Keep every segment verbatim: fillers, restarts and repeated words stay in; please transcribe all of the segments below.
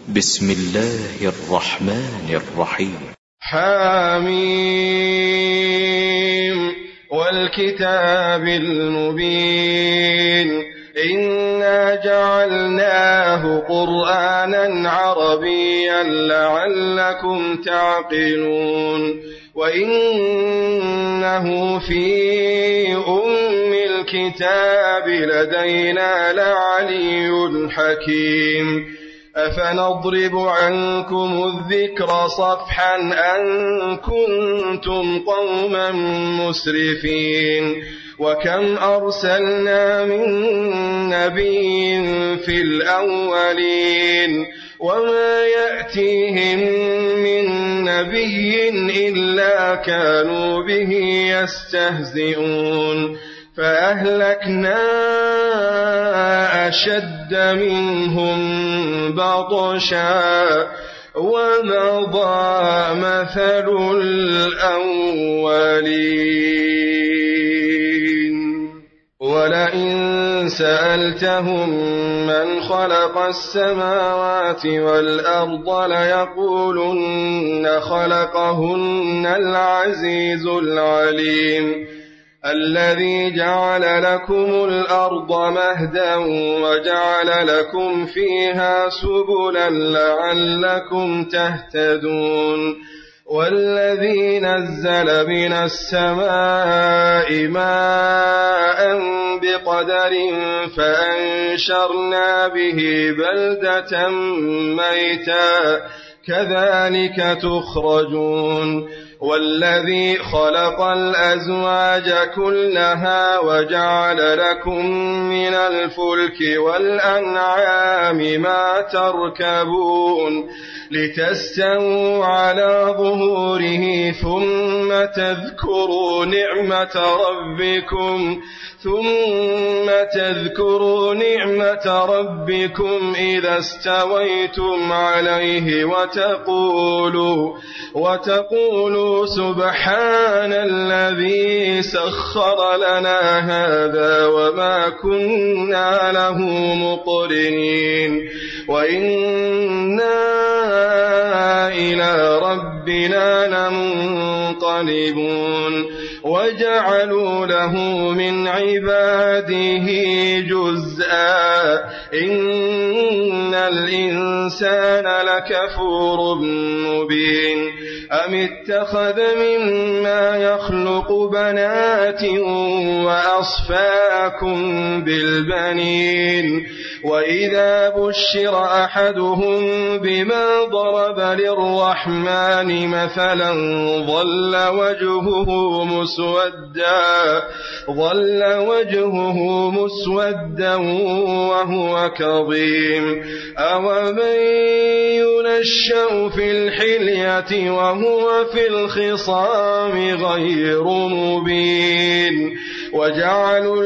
بسم الله الرحمن الرحيم. حميم والكتاب المبين إنا جعلناه قرآنا عربيا لعلكم تعقلون وإنه في أم الكتاب لدينا لعلي حكيم أفنضرب عنكم الذكر صفحا أن كنتم قوما مسرفين وكم أرسلنا من نبي في الأولين وما يأتيهم من نبي إلا كانوا به يستهزئون فأهلكنا أشد منهم بطشا ومضى مثل الأولين ولئن سألتهم من خلق السماوات والأرض ليقولن خلقهن العزيز العليم الذي جعل لكم الأرض مهدا وجعل لكم فيها سبلا لعلكم تهتدون والذي نزل من السماء ماء بقدر فأنشرنا به بلدة ميتا كذلك تخرجون والذي خلق الأزواج كلها وجعل لكم من الفلك والأنعام ما تركبون لتستووا على ظهوره ثم تذكروا نعمة ربكم ثم تذكروا نعمة ربكم إذا استويتم عليه وتقولوا وتقولوا سبحان الذي سخر لنا هذا وما كنا له مقرنين وإنا إلى ربنا لمنقلبون وجعلوا له من عباده جزءا إن الإنسان لكفور مبين أم اتخذ مما يخلق بنات وأصفاكم بالبنين وإذا بشر أحدهم بما ضرب للرحمن مثلا ظل وجهه مسودا ظل وجهه مسودا وهو كظيم أومن ينشأ في الحلية وهو في الخصام غير مبين وجعلوا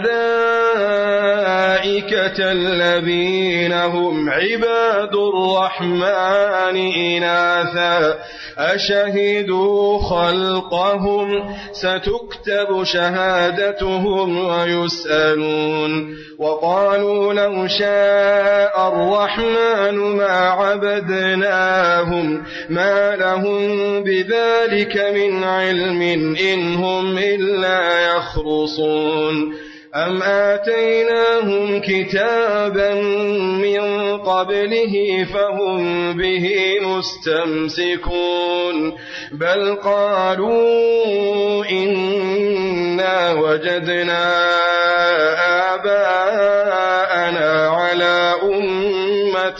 الملائكة الذين هم عباد الرحمن إناثا أشهدوا خلقهم ستكتب شهادتهم ويسألون وقالوا لو شاء الرحمن ما عبدناهم ما لهم بذلك من علم إن هم إلا يخرصون أم آتيناهم كتابا من قبله فهم به مستمسكون بل قالوا إنا وجدنا آباءنا على أمة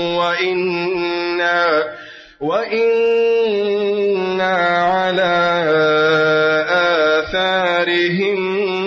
وإنا وإنا على آثارهم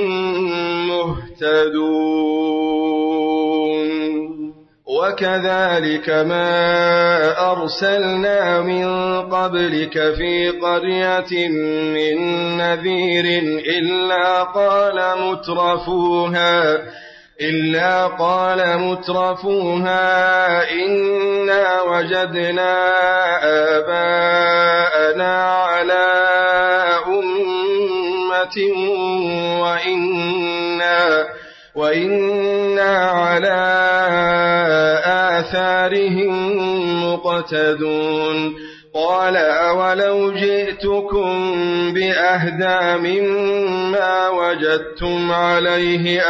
وكذلك ما أرسلنا من قبلك في قرية من نذير إلا قال مترفوها إلا قال مترفوها إنا وجدنا آباءنا على أمة وإنا وإنا على آثارهم مقتدون قال أولو جئتكم بأهدى مما وجدتم عليه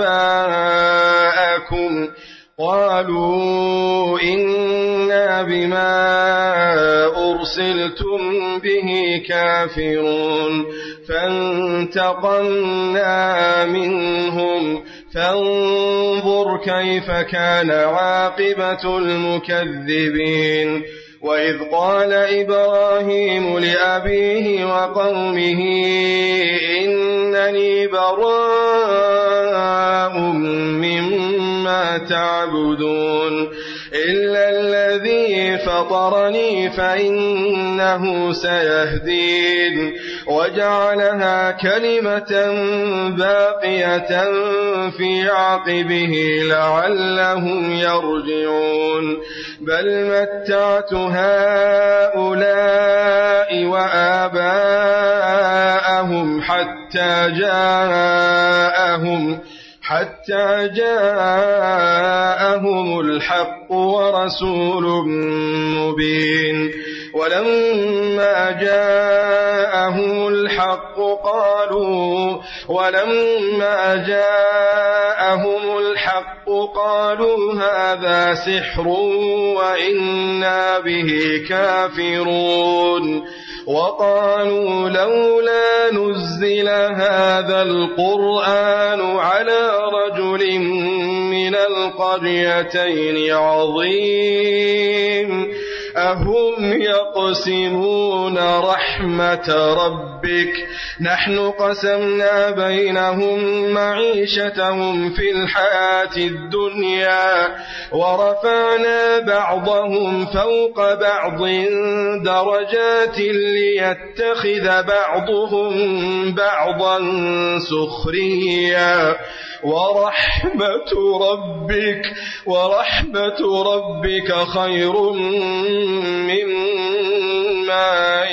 آباءكم قالوا إنا بما أرسلتم به كافرون فانتقمنا منهم فانظر كيف كان عاقبة المكذبين وإذ قال إبراهيم لأبيه وقومه إنني براء مما تعبدون إلا الذي فطرني فإنه سيهدين وجعلها كلمة باقية في عقبه لعلهم يرجعون بل متعت هؤلاء وآباءهم حتى جاءهم حتى جاءهم الحق ورسول مبين ولما جاءهم الحق قالوا ولما جاءهم الحق قالوا هذا سحر وإنا به كافرون وقالوا لولا نزل هذا القرآن على رجل من القريتين عظيم أهم يقسمون رحمة ربك نحن قسمنا بينهم معيشتهم في الحياة الدنيا ورفعنا بعضهم فوق بعض درجات ليتخذ بعضهم بعضا سخريا ورحمة ربك ورحمة ربك خير مما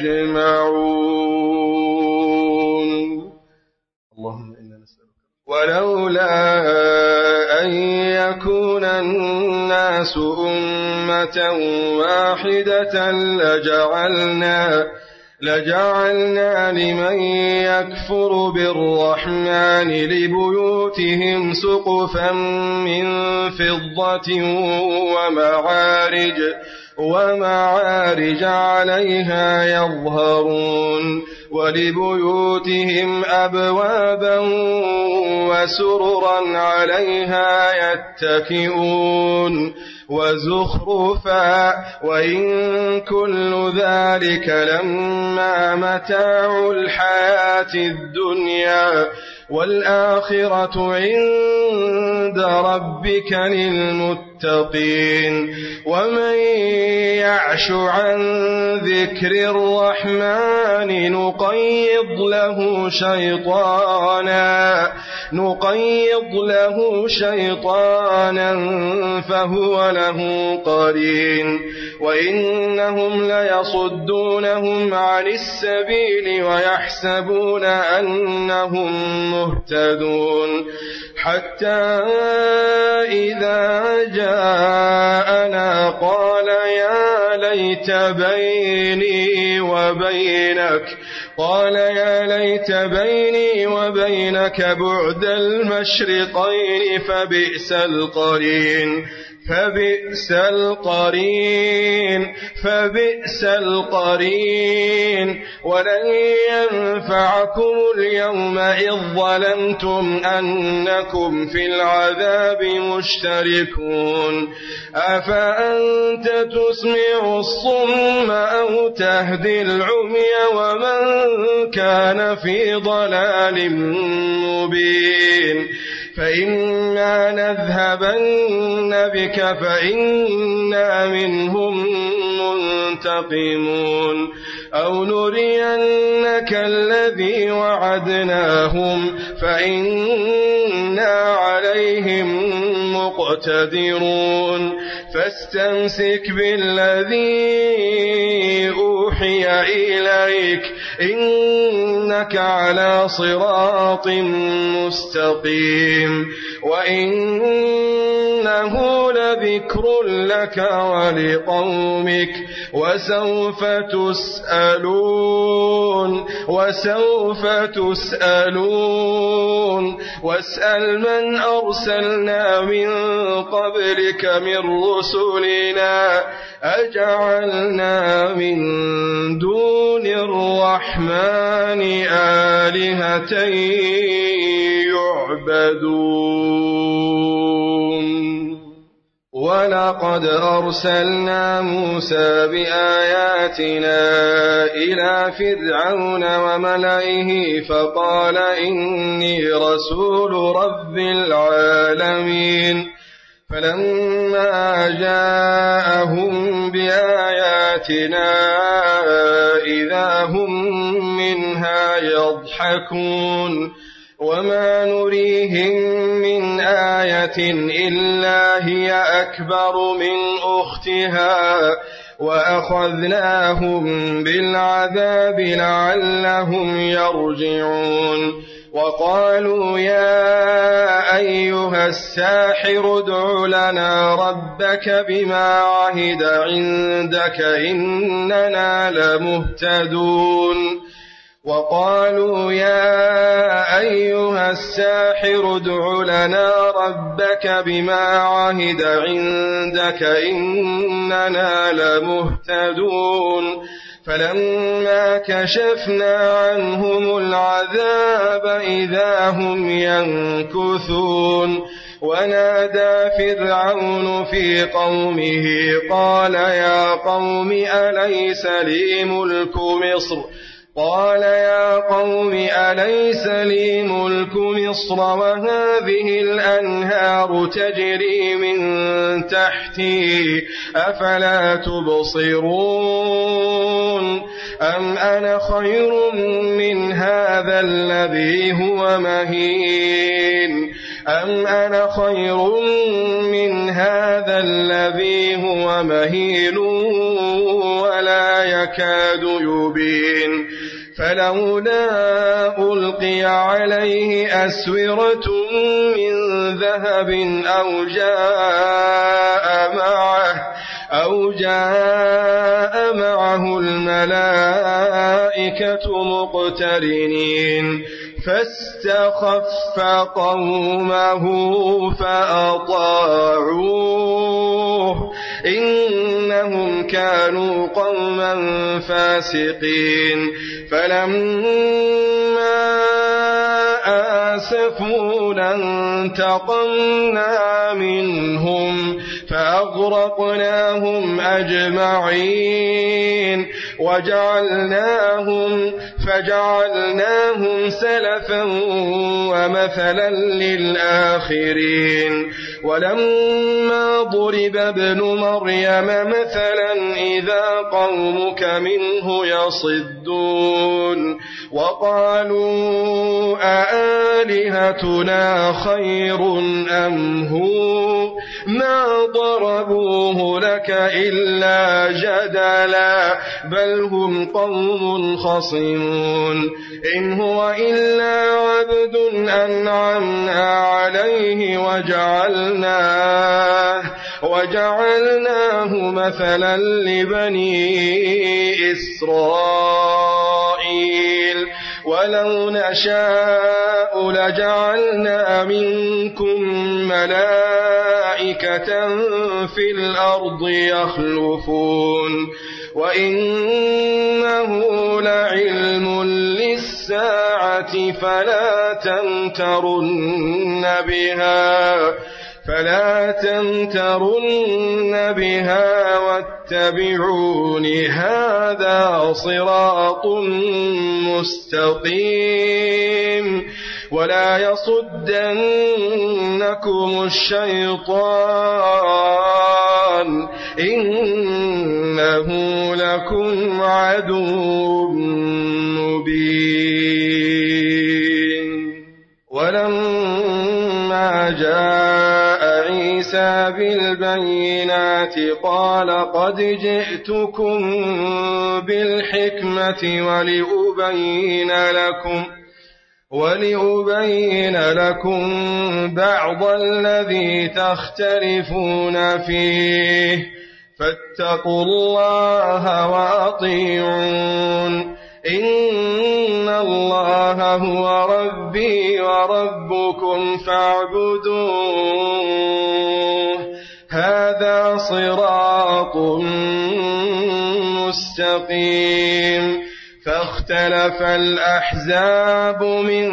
يجمعون اللهم إنا نسألك ولولا أن يكون الناس أمة واحدة لجعلنا لجعلنا لمن يكفر بالرحمن لبيوتهم سقفا من فضة ومعارج ومعارج عليها يظهرون ولبيوتهم أبوابا وسررا عليها يتكئون وزخرفا وإن كل ذلك لما متاع الحياة الدنيا والآخرة عند ربك للمتقين ومن يعش عن ذكر الرحمن نقيض له شيطانا نقيض له شيطانا فهو له قرين وإنهم ليصدونهم عن السبيل ويحسبون أنهم مهتدون حتى إذا جاءنا قال يا ليت بيني وبينك قال يا ليت بيني وبينك بعد المشرقين فبئس القرين فبئس القرين فبئس القرين ولن ينفعكم اليوم إذ ظلمتم أنكم في العذاب مشتركون أفأنت تسمع الصم أو تهدي العمي ومن كان في ضلال مبين فإما نذهبن بك فإنا منهم منتقمون أو نرينك الذي وعدناهم فإنا عليهم مقتدرون فاستمسك بالذي أوحي أوحي إليك إنك على صراط مستقيم وإنه لذكر لك ولقومك وسوف تسألون وسوف تسألون واسأل من أرسلنا من قبلك من رسلنا أجعلنا من دون الرحمن آلهة يعبدون ولقد أرسلنا موسى بآياتنا إلى فرعون وملئه فقال إني رسول رب العالمين فلما جاءهم بآياتنا إذا هم منها يضحكون وما نريهم من آية إلا هي أكبر من أختها وأخذناهم بالعذاب لعلهم يرجعون وقالوا يا أيها الساحر ادع لنا ربك بما عهد عندك إننا لمهتدون وقالوا يا أيها الساحر ادع لنا ربك بما عهد عندك إننا لمهتدون فلما كشفنا عنهم العذاب إذا هم ينكثون ونادى فرعون في قومه قال يا قوم أليس لي ملك مصر قال يا قوم أليس لي ملك مصر وهذه الأنهار تجري من تحتي أفلا تبصرون أم أنا خير من هذا الذي هو مهين أم أنا خير من هذا الذي هو مهين ولا يكاد يبين فلولا ألقي عليه أسورة من ذهب أو جاء معه أو جاء معه الملائكة مقترنين فاستخف قومه فأطاعوه إنهم كانوا قوما فاسقين فلما آسفونا انتقمنا منهم فأغرقناهم أجمعين وجعلناهم فجعلناهم سلفا ومثلا للآخرين ولما ضرب ابن مريم مثلا إذا قومك منه يصدون وقالوا أآلهتنا خير أم هو ما ضربوه لك إلا جدلا بل هم قوم خصمون إن هو إلا عبد أنعمنا عليه وجعلناه وجعلناه مثلا لبني إسرائيل ولو نشاء لجعلنا منكم ملائكة في الأرض يخلفون وإنه لعلم للساعة فلا تمترن بها فلا تمترن بها واتبعون هذا صراط مستقيم ولا يصدنكم الشيطان إنه لكم عدو مبين ولما جاء عيسى بالبينات قال قد جئتكم بالحكمة ولأبين لكم ولأبين لكم بعض الذي تختلفون فيه فاتقوا الله وأطيعون إن الله هو ربي وربكم فاعبدوه هذا صراط مستقيم فاختلف الأحزاب من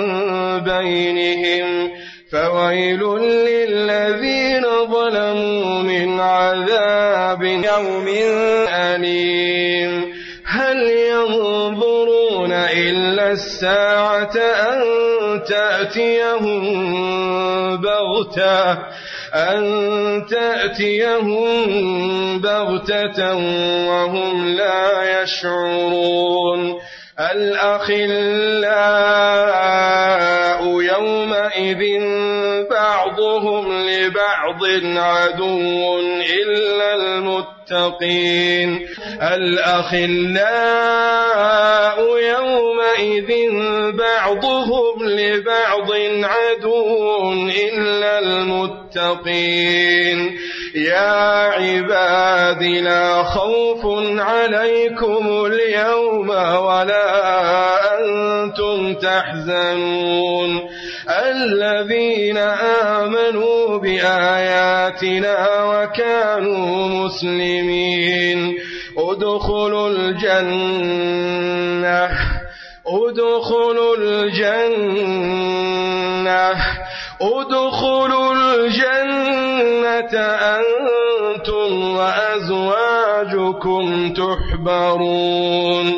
بينهم فويل للذين ظلموا من عذاب يوم أليم هل ينظرون إلا الساعة أن تأتيهم بغتة أن تأتيهم بغتة وهم لا يشعرون الأخلاء يومئذ بعضهم لبعض عدو إلا المتقين الأخلاء يومئذ بعضهم لبعض عدو إلا المتقين يا عباد لا خوف عليكم اليوم ولا أنتم تحزنون الذين آمنوا بآياتنا وكانوا مسلمين ادخلوا الجنة ادخلوا الجنة ادخلوا الجنة أنتم وأزواجكم تحبرون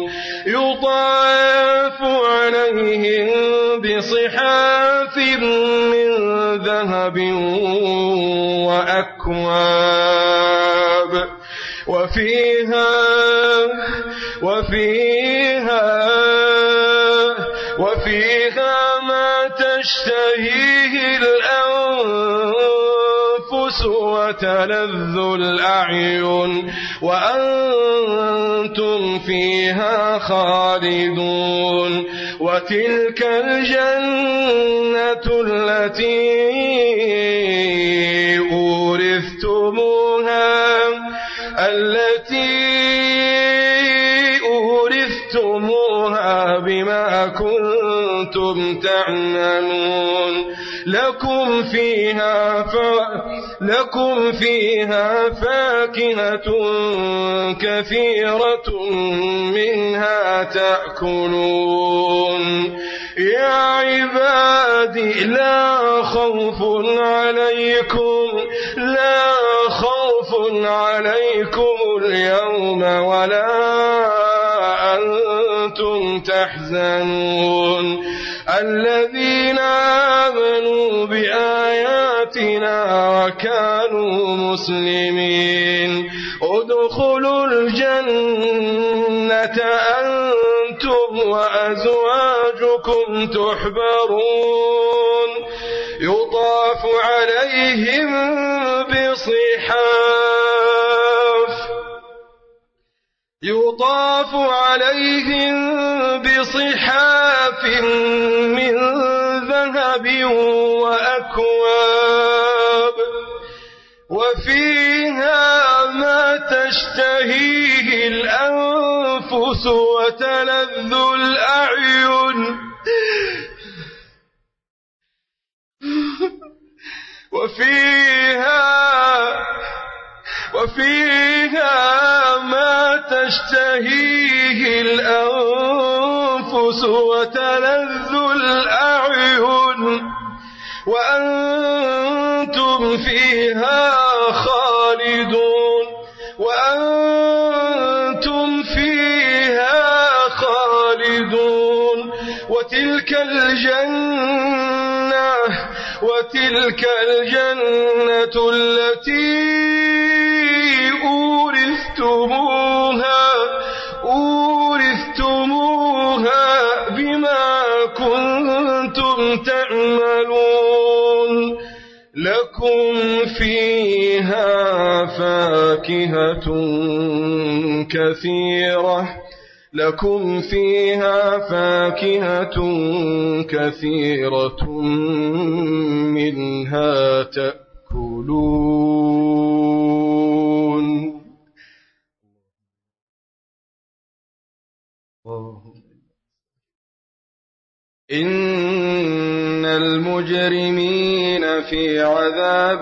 يطاف عليهم بصحاف من ذهب وأكواب وفيها وفيها وفيها ما تشتهيه الأنفس وتلذ الأعين وأنتم فيها خالدون وتلك الجنة التي أورثتموها التي أورثتموها بما كنتم تعملون لكم فيها ف... لكم فيها فاكهة كثيرة منها تأكلون يا عبادي لا خوف عليكم لا خوف عليكم اليوم ولا أنتم تحزنون الذين آمنوا بآياتنا وكانوا مسلمين ادخلوا الجنة أنتم وأزواجكم تحبرون يطاف عليهم بصحاف يطاف عليهم بصحاف من ذهب وأكواب وفيها ما تشتهيه الأنفس وتلذ الأعين وفيها وفيها ما تشتهيه الأنفس وتلذ الأعين وأنتم فيها خالدون وأنتم فيها خالدون وتلك الجنة وتلك الجنة التي أورثتموها أورثتموها بما كنتم تعملون لكم فيها فيها فاكهة كثيرة لكم فيها فاكهة كثيرة منها تأكلون. إن المجرمين في عذاب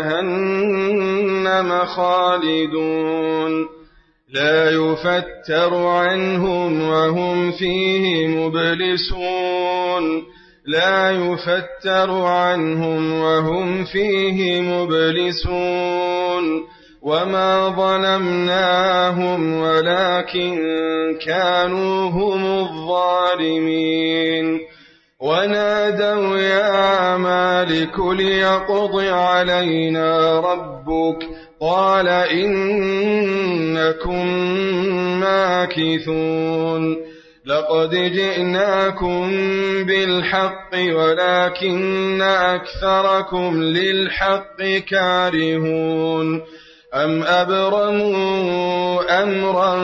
جهنم خالدون لا يفتر عنهم وهم فيه مبلسون لا يفتر عنهم وهم فيه مبلسون وما ظلمناهم ولكن كانوا هم الظالمين. ونادوا يا مالك ليقض علينا ربك قال إنكم ماكثون. لقد جئناكم بالحق ولكن أكثركم للحق كارهون. أم أبرموا أمرا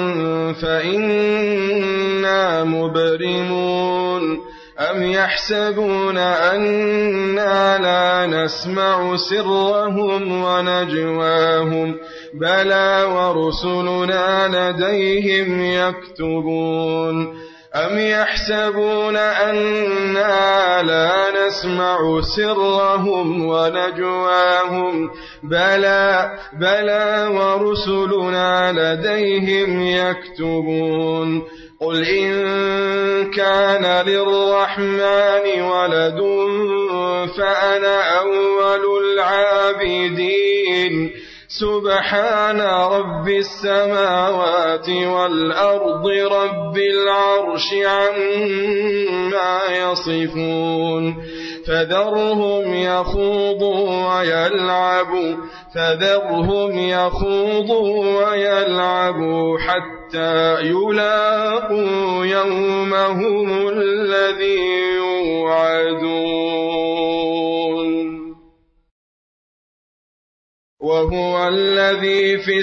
فإنا مبرمون أم يحسبون أنا لا نسمع سرهم ونجواهم بلى ورسلنا لديهم يكتبون. أم يحسبون أنا لا نسمع سرهم ونجواهم بلى بلى ورسلنا لديهم يكتبون. قل إن كان للرحمن ولد فأنا أول العابدين. سبحان رب السماوات والأرض رب العرش عما يصفون. فذرهم يخوضوا ويلعبوا فذرهم يخوضوا ويلعبوا حتى يلاقوا يومهم الذي يوعدون. وهو الذي في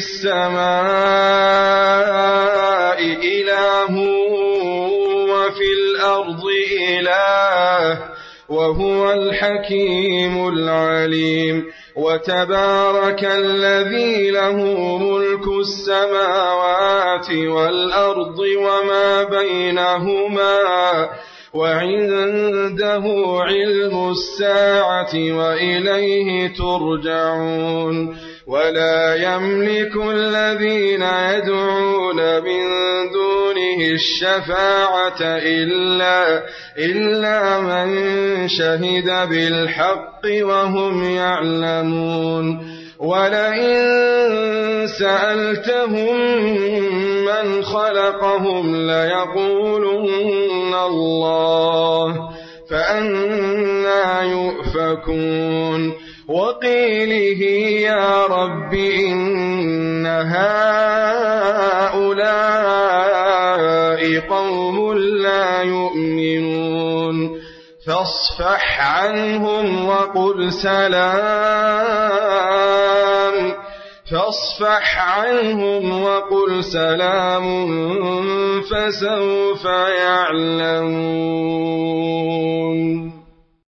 السماء إله وفي الأرض إله وهو الحكيم العليم. وتبارك الذي له ملك السماوات والأرض وما بينهما وعنده علم الساعة وإليه ترجعون. ولا يملك الذين يدعون من دونه الشفاعة إلا, إلا من شهد بالحق وهم يعلمون. ولئن سألتهم من خلقهم ليقولن الله فأنا يؤفكون. وقيله يا رب إن هؤلاء قوم لا يؤمنون فاصفح عنهم وقل سلام فاصفح عنهم وقل سلام فسوف يعلمون.